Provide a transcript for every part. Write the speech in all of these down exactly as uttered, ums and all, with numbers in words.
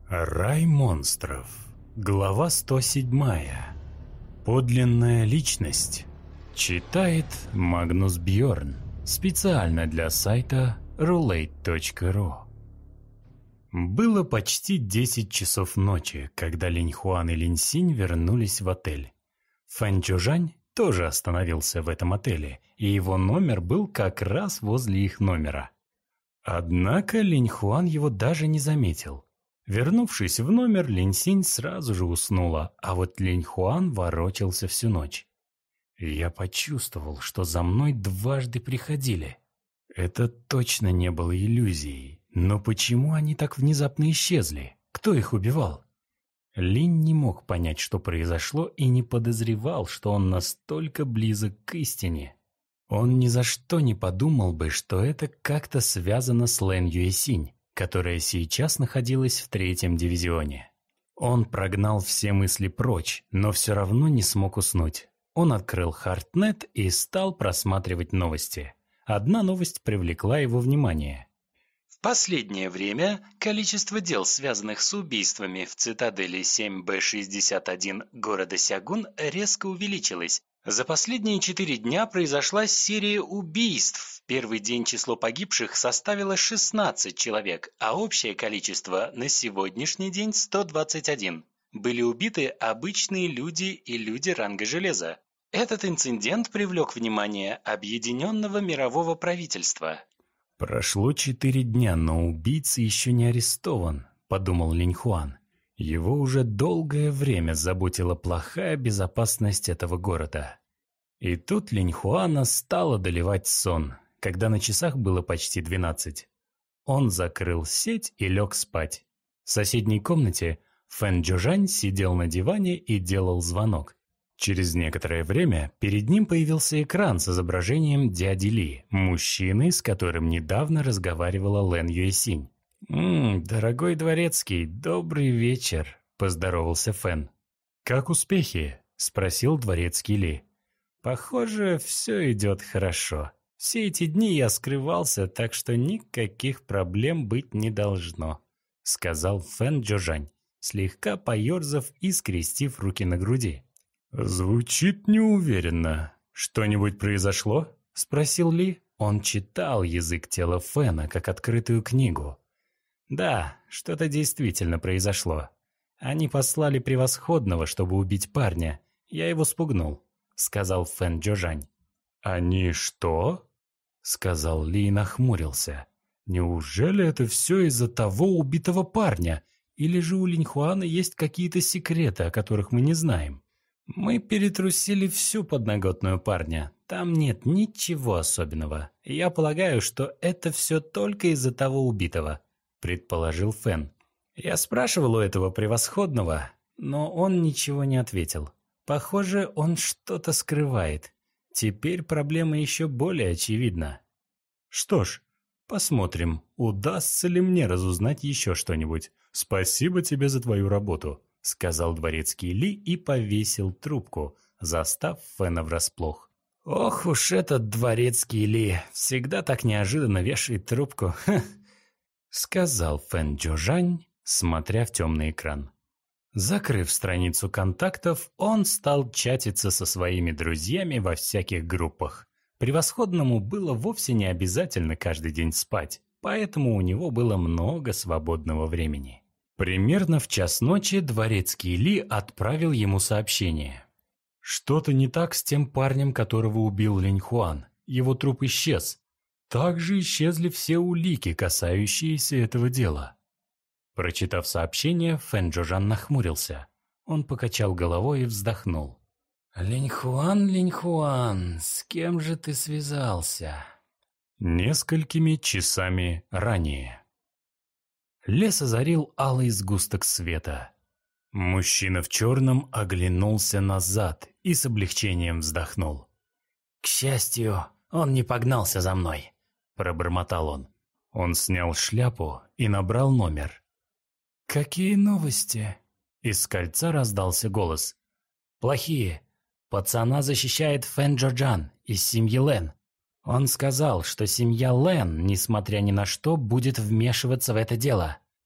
Рай монстров. Глава сто семь. Подлинная личность. Читает Магнус Бьорн. Специально для сайта рулейт точка ру. Было почти десять часов ночи, когда Линь Хуан и Линь Синь вернулись в отель. Фэн Чжужань тоже остановился в этом отеле, и его номер был как раз возле их номера. Однако Линь Хуан его даже не заметил. Вернувшись в номер, Линь Синь сразу же уснула, а вот Линь Хуан ворочался всю ночь. Я почувствовал, что за мной дважды приходили. Это точно не было иллюзией, но почему они так внезапно исчезли? Кто их убивал? Линь не мог понять, что произошло, и не подозревал, что он настолько близок к истине. Он ни за что не подумал бы, что это как-то связано с Лэн Юэсинь, которая сейчас находилась в третьем дивизионе. Он прогнал все мысли прочь, но все равно не смог уснуть. Он открыл Хартнет и стал просматривать новости. Одна новость привлекла его внимание. В последнее время количество дел, связанных с убийствами в цитадели семь бэ шестьдесят один города Сягун, резко увеличилось. За последние четыре дня произошла серия убийств. В первый день число погибших составило шестнадцать человек, а общее количество на сегодняшний день сто двадцать один. Были убиты обычные люди и люди ранга железа. Этот инцидент привлек внимание Объединенного мирового правительства. «Прошло четыре дня, но убийца еще не арестован», – подумал Линь Хуан. Его уже долгое время заботила плохая безопасность этого города. И тут Линь Хуана стал одолевать сон, когда на часах было почти двенадцать. Он закрыл сеть и лег спать. В соседней комнате Фэн Чжужань сидел на диване и делал звонок. Через некоторое время перед ним появился экран с изображением дяди Ли, мужчины, с которым недавно разговаривала Лэн Юэсинь. «Ммм, дорогой дворецкий, добрый вечер», – поздоровался Фэн. «Как успехи?» – спросил дворецкий Ли. «Похоже, все идет хорошо. Все эти дни я скрывался, так что никаких проблем быть не должно», – сказал Фэн Чжужань, слегка поерзав и скрестив руки на груди. «Звучит неуверенно. Что-нибудь произошло?» – спросил Ли. Он читал язык тела Фэна как открытую книгу. «Да, что-то действительно произошло. Они послали превосходного, чтобы убить парня. Я его спугнул», – сказал Фэн Чжужань. «Они что?» – сказал Ли и нахмурился. «Неужели это все из-за того убитого парня? Или же у Линь Хуана есть какие-то секреты, о которых мы не знаем?» «Мы перетрусили всю подноготную парня. Там нет ничего особенного. Я полагаю, что это все только из-за того убитого», – предположил Фэн. «Я спрашивал у этого превосходного, но он ничего не ответил. Похоже, он что-то скрывает. Теперь проблема еще более очевидна». «Что ж, посмотрим, удастся ли мне разузнать еще что-нибудь. Спасибо тебе за твою работу», – сказал дворецкий Ли и повесил трубку, застав Фэна врасплох. «Ох уж этот дворецкий Ли, всегда так неожиданно вешает трубку, ха!» – сказал Фэн Чжужань, смотря в темный экран. Закрыв страницу контактов, он стал чатиться со своими друзьями во всяких группах. Превосходному было вовсе не обязательно каждый день спать, поэтому у него было много свободного времени. Примерно в час ночи дворецкий Ли отправил ему сообщение. «Что-то не так с тем парнем, которого убил Линь Хуан. Его труп исчез. Также исчезли все улики, касающиеся этого дела». Прочитав сообщение, Фэн Чжужань нахмурился. Он покачал головой и вздохнул. «Линь Хуан, Линь Хуан, с кем же ты связался?» Несколькими часами ранее. Лес озарил алый сгусток света. Мужчина в черном оглянулся назад и с облегчением вздохнул. «К счастью, он не погнался за мной», – пробормотал он. Он снял шляпу и набрал номер. «Какие новости?» Из кольца раздался голос. «Плохие. Пацана защищает Фэн Чжужань из семьи Лэн. Он сказал, что семья Лэн, несмотря ни на что, будет вмешиваться в это дело.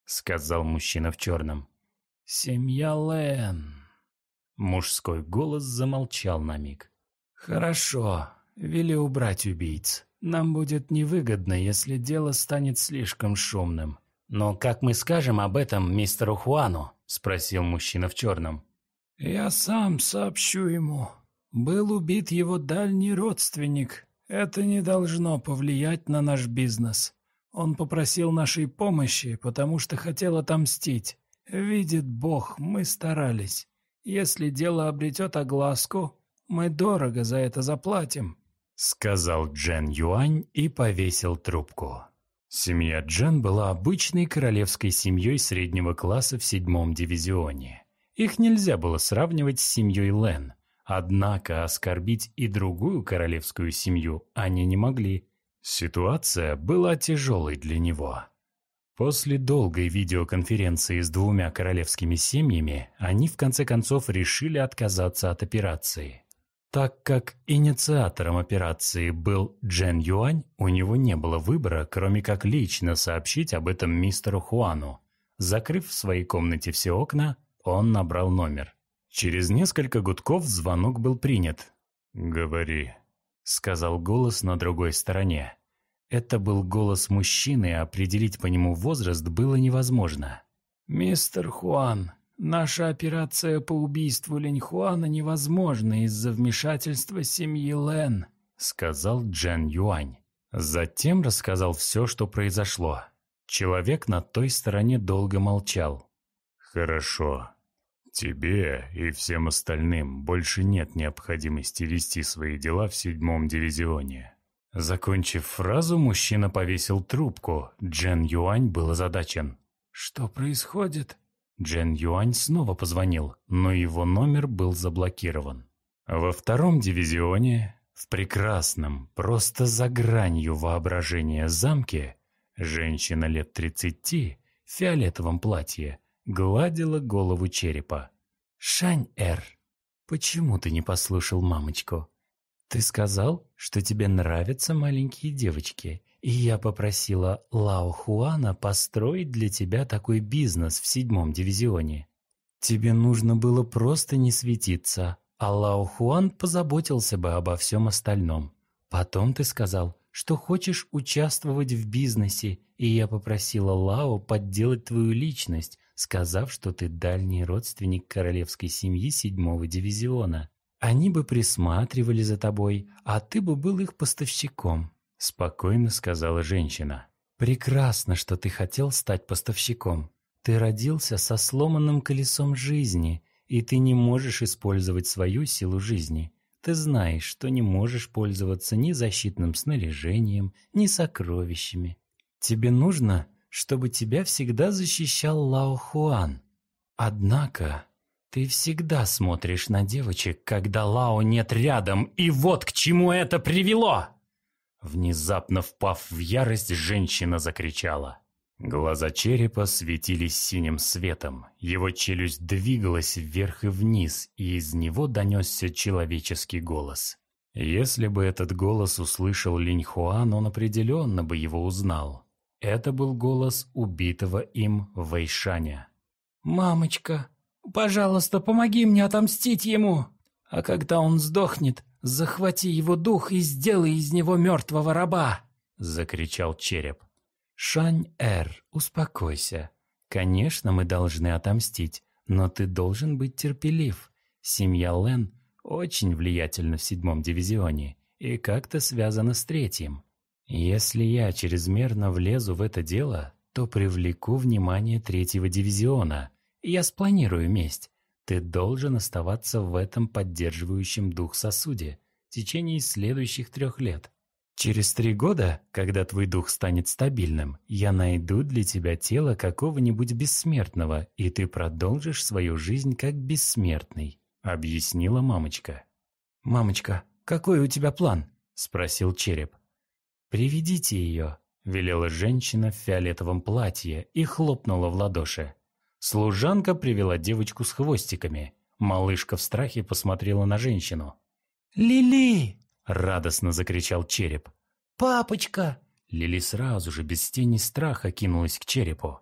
— сказал мужчина в черном. «Семья Лэн». Мужской голос замолчал на миг. «Хорошо, вели убрать убийц. Нам будет невыгодно, если дело станет слишком шумным». «Но как мы скажем об этом мистеру Хуану?» – спросил мужчина в черном. «Я сам сообщу ему. Был убит его дальний родственник. Это не должно повлиять на наш бизнес. Он попросил нашей помощи, потому что хотел отомстить. Видит Бог, мы старались. Если дело обретет огласку, мы дорого за это заплатим», — сказал Джен Юань и повесил трубку. Семья Джен была обычной королевской семьей среднего класса в седьмом дивизионе. Их нельзя было сравнивать с семьей Лэн, однако оскорбить и другую королевскую семью они не могли. Ситуация была тяжелой для него. После долгой видеоконференции с двумя королевскими семьями они в конце концов решили отказаться от операции. Так как инициатором операции был Джен Юань, у него не было выбора, кроме как лично сообщить об этом мистеру Хуану. Закрыв в своей комнате все окна, он набрал номер. Через несколько гудков звонок был принят. «Говори», — сказал голос на другой стороне. Это был голос мужчины, и определить по нему возраст было невозможно. «Мистер Хуан, наша операция по убийству Линьхуана невозможна из-за вмешательства семьи Лэн», — сказал Джен Юань. Затем рассказал все, что произошло. Человек на той стороне долго молчал. «Хорошо. Тебе и всем остальным больше нет необходимости вести свои дела в седьмом дивизионе». Закончив фразу, мужчина повесил трубку. Джен Юань был озадачен. «Что происходит?» Джен Юань снова позвонил, но его номер был заблокирован. Во втором дивизионе, в прекрасном, просто за гранью воображения замке, женщина лет тридцати в фиолетовом платье гладила голову черепа. «Шань-эр, почему ты не послушал мамочку? Ты сказал, что тебе нравятся маленькие девочки, и я попросила Лао Хуана построить для тебя такой бизнес в седьмом дивизионе. Тебе нужно было просто не светиться, а Лао Хуан позаботился бы обо всем остальном. Потом ты сказал, что хочешь участвовать в бизнесе, и я попросила Лао подделать твою личность, сказав, что ты дальний родственник королевской семьи седьмого дивизиона. Они бы присматривали за тобой, а ты бы был их поставщиком», — спокойно сказала женщина. «Прекрасно, что ты хотел стать поставщиком. Ты родился со сломанным колесом жизни, и ты не можешь использовать свою силу жизни. Ты знаешь, что не можешь пользоваться ни защитным снаряжением, ни сокровищами. Тебе нужно, чтобы тебя всегда защищал Лао Хуан. Однако ты всегда смотришь на девочек, когда Лао нет рядом, и вот к чему это привело!» Внезапно впав в ярость, женщина закричала. Глаза черепа светились синим светом, его челюсть двигалась вверх и вниз, и из него донесся человеческий голос. Если бы этот голос услышал Линьхуан, он определенно бы его узнал. Это был голос убитого им Вэйшаня. «Мамочка, пожалуйста, помоги мне отомстить ему, а когда он сдохнет, захвати его дух и сделай из него мертвого раба!» — закричал череп. «Шань-эр, успокойся. Конечно, мы должны отомстить, но ты должен быть терпелив. Семья Лэн очень влиятельна в седьмом дивизионе и как-то связана с третьим. Если я чрезмерно влезу в это дело, то привлеку внимание третьего дивизиона. Я спланирую месть. Ты должен оставаться в этом поддерживающем дух сосуде в течение следующих трех лет. Через три года, когда твой дух станет стабильным, я найду для тебя тело какого-нибудь бессмертного, и ты продолжишь свою жизнь как бессмертный», — объяснила мамочка. «Мамочка, какой у тебя план?» — спросил череп. «Приведите ее», — велела женщина в фиолетовом платье и хлопнула в ладоши. Служанка привела девочку с хвостиками. Малышка в страхе посмотрела на женщину. «Лили!» — радостно закричал череп. «Папочка!» Лили сразу же без тени страха кинулась к черепу.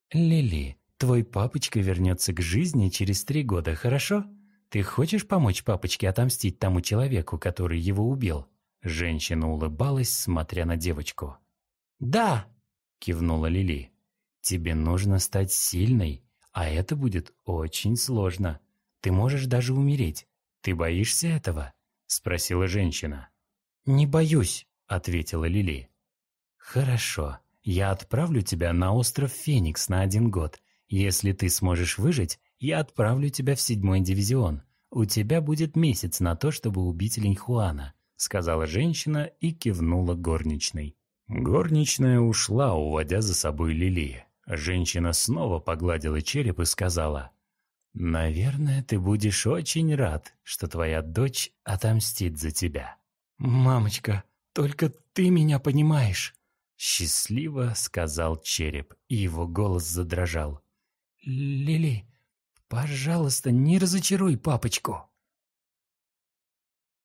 Лили, твой папочка вернется к жизни через три года, хорошо? Ты хочешь помочь папочке отомстить тому человеку, который его убил?» Женщина улыбалась, смотря на девочку. «Да!» – кивнула Лили. «Тебе нужно стать сильной, а это будет очень сложно. Ты можешь даже умереть. Ты боишься этого?» – спросила женщина. «Не боюсь», – ответила Лили. «Хорошо, я отправлю тебя на остров Феникс на один год. Если ты сможешь выжить, я отправлю тебя в седьмой дивизион. У тебя будет месяц на то, чтобы убить Линьхуана», – сказала женщина и кивнула горничной. Горничная ушла, уводя за собой Лили. Женщина снова погладила череп и сказала: «Наверное, ты будешь очень рад, что твоя дочь отомстит за тебя». «Мамочка, только ты меня понимаешь», – счастливо сказал череп, и его голос задрожал. «Лили, пожалуйста, не разочаруй папочку».